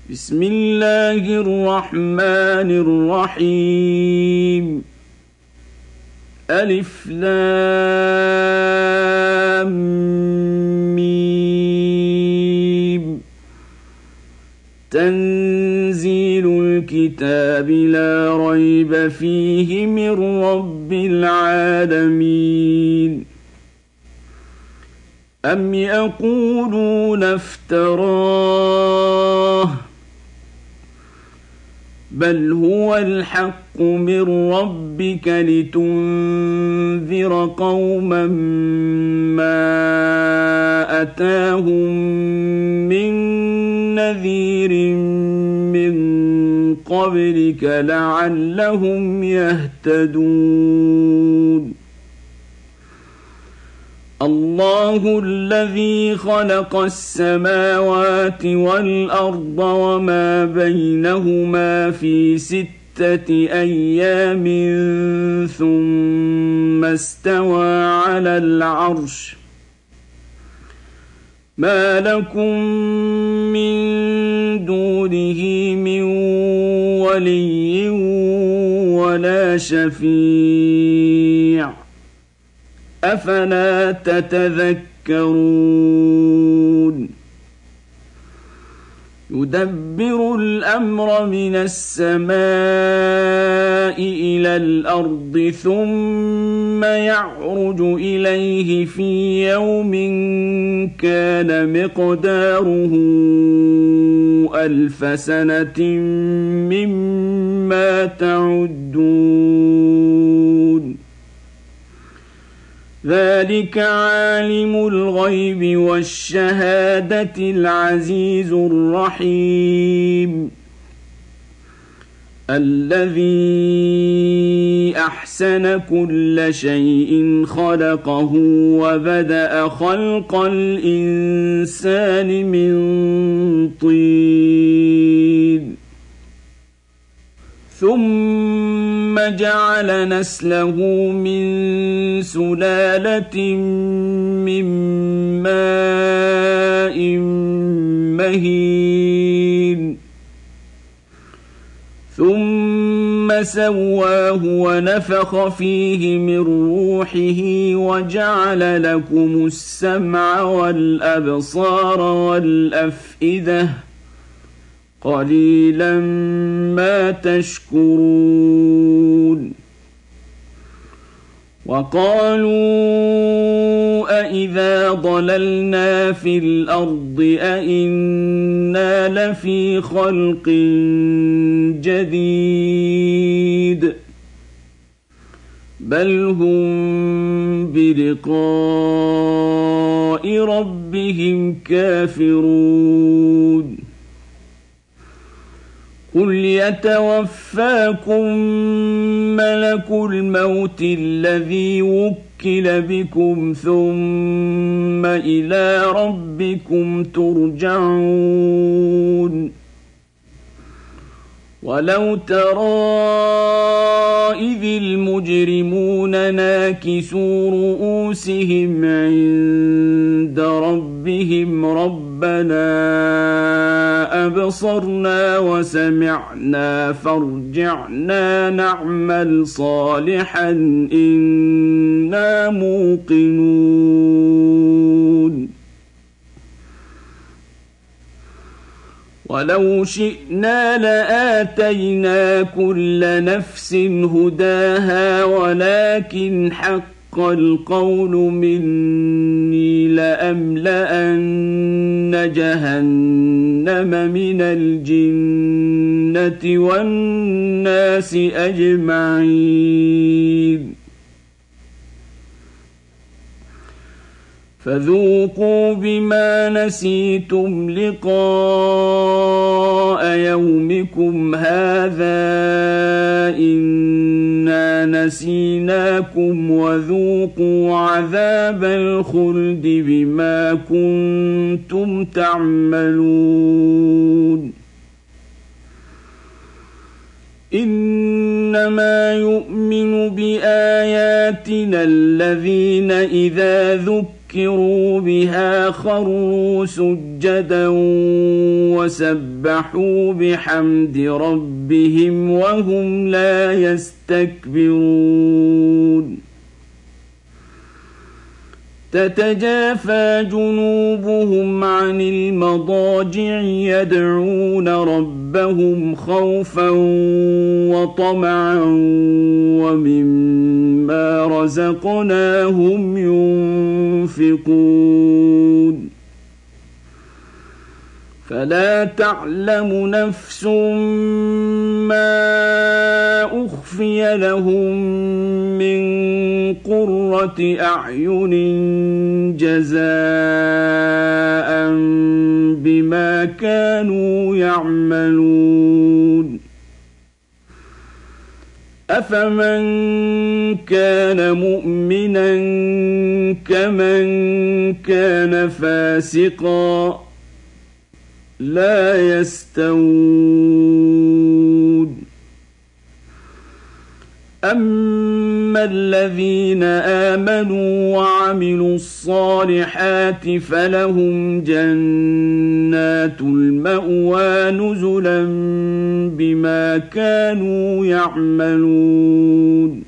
بسم الله الرحمن الرحيم ألف لام ميم تنزيل الكتاب لا ريب فيه من رب العالمين أم يقولون افتراه بل هو الحق من ربك لتنذر قوما ما أتاهم من نذير من قبلك لعلهم يهتدون الله الذي خلق السماوات والأرض وما بينهما في 6 أيام ثم استوى على العرش ما لكم من دونه من ولي ولا شفيع أفلا تتذكرون يدبر الأمر من السماء إلى الأرض ثم يعرج إليه في يوم كان مقداره 1000 سنة مما تعدون ذلك عالم الغيب والشهادة العزيز الرحيم الذي أحسن كل شيء خلقه وبدأ خلق الإنسان من طين ثم جعل نسله من سلالة من ماء مهين ثم سواه ونفخ فيه من روحه وجعل لكم السمع والأبصار والأفئدة قليلا ما تشكرون وقالوا أإذا ضللنا في الأرض أإنا لفي خلق جديد بل هم بلقاء ربهم كافرون قل يتوفاكم ملك الموت الذي وكل بكم ثم إلى ربكم ترجعون ولو ترى إذ المجرمون ناكسوا رؤوسهم عند ربهم ربنا أبصرنا وسمعنا فارجعنا نعمل صالحا إنا موقنون ولو شئنا لآتينا كل نفس هداها ولكن حق القول مني لأملأن جهنم من الجنة والناس أجمعين فذوقوا بما نسيتم لقاء يومكم هذا إنا نسيناكم وذوقوا عذاب الخلد بما كنتم تعملون إنما يؤمن بآياتنا الذين إذا ذكروا ذكروا بها خروا سجدا وسبحوا بحمد ربهم وهم لا يستكبرون تتجافى جنوبهم عن المضاجع يدعون ربهم خوفا وطمعا ومما رزقناهم ينفقون فلا تعلم نفس ما أخفي لهم من قرة أعين جزاء بما كانوا يعملون أفمن كان مؤمنا كمن كان فاسقا لا يستوون أما الذين آمنوا وعملوا الصالحات فلهم جنات المأوى نزلا بما كانوا يعملون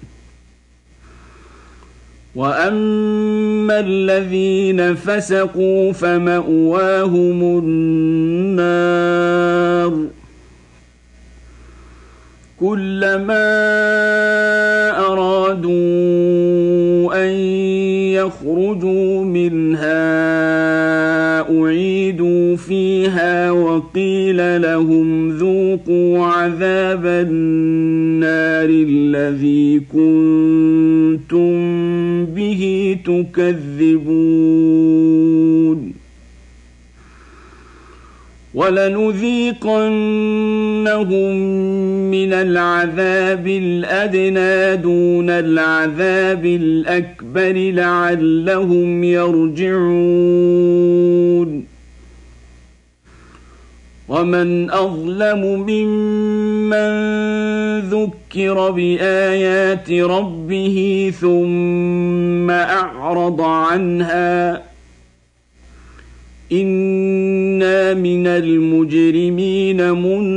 وأما الذين فسقوا فمأواهم النار كلما أرادوا أن يخرجوا منها أعيدوا فيها وقيل لهم ذوقوا عذاب النار الذي كنتم به تكذبون ولنذيقنهم من العذاب الأدنى دون العذاب الأكبر لعلهم يرجعون ومن أظلم ممن ذكر بآيات ربه ثم أعرض عنها إنا من المجرمين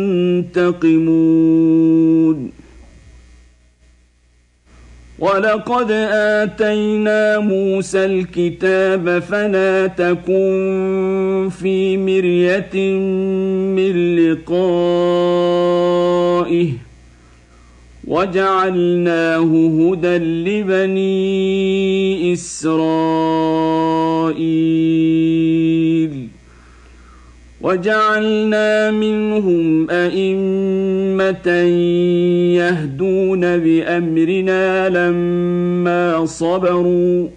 منتقمون ولقد آتينا موسى الكتاب فلا تكن في مرية من لقائه وجعلناه هدى لبني إسرائيل وجعلنا منهم أئمة يهدون بأمرنا لما صبروا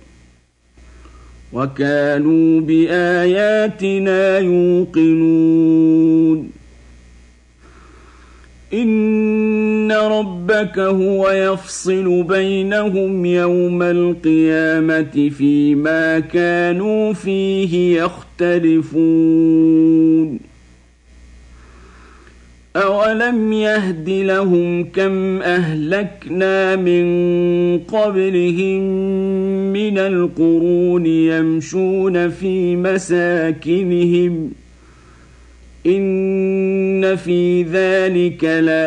وكانوا بآياتنا يوقنون إن ربك هو يفصل بينهم يوم القيامة فيما كانوا فيه يختلفون أولم يهد لهم كم أهلكنا من قبلهم من القرون يمشون في مساكنهم إن في ذلك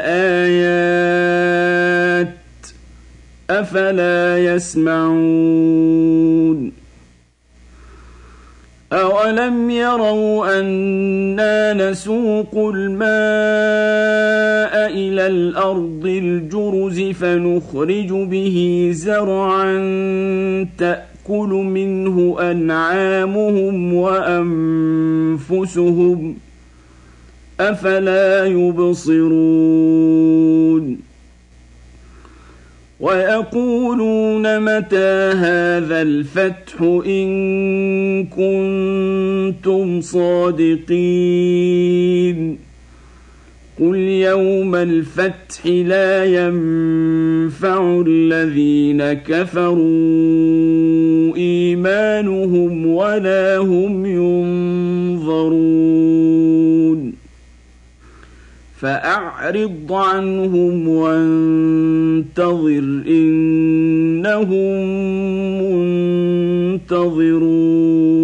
لآيات أفلا يسمعون أولم يروا أنا نسوق الماء إلى الأرض الجرز فنخرج به زرعا تأكل منه أنعامهم وأنفسهم أفلا يبصرون ويقولون متى هذا الفتح إن كنتم صادقين قل يوم الفتح لا ينفع الذين كفروا إيمانهم ولا هم ينظرون فأعرض عنهم وانتظر إنهم منتظرون.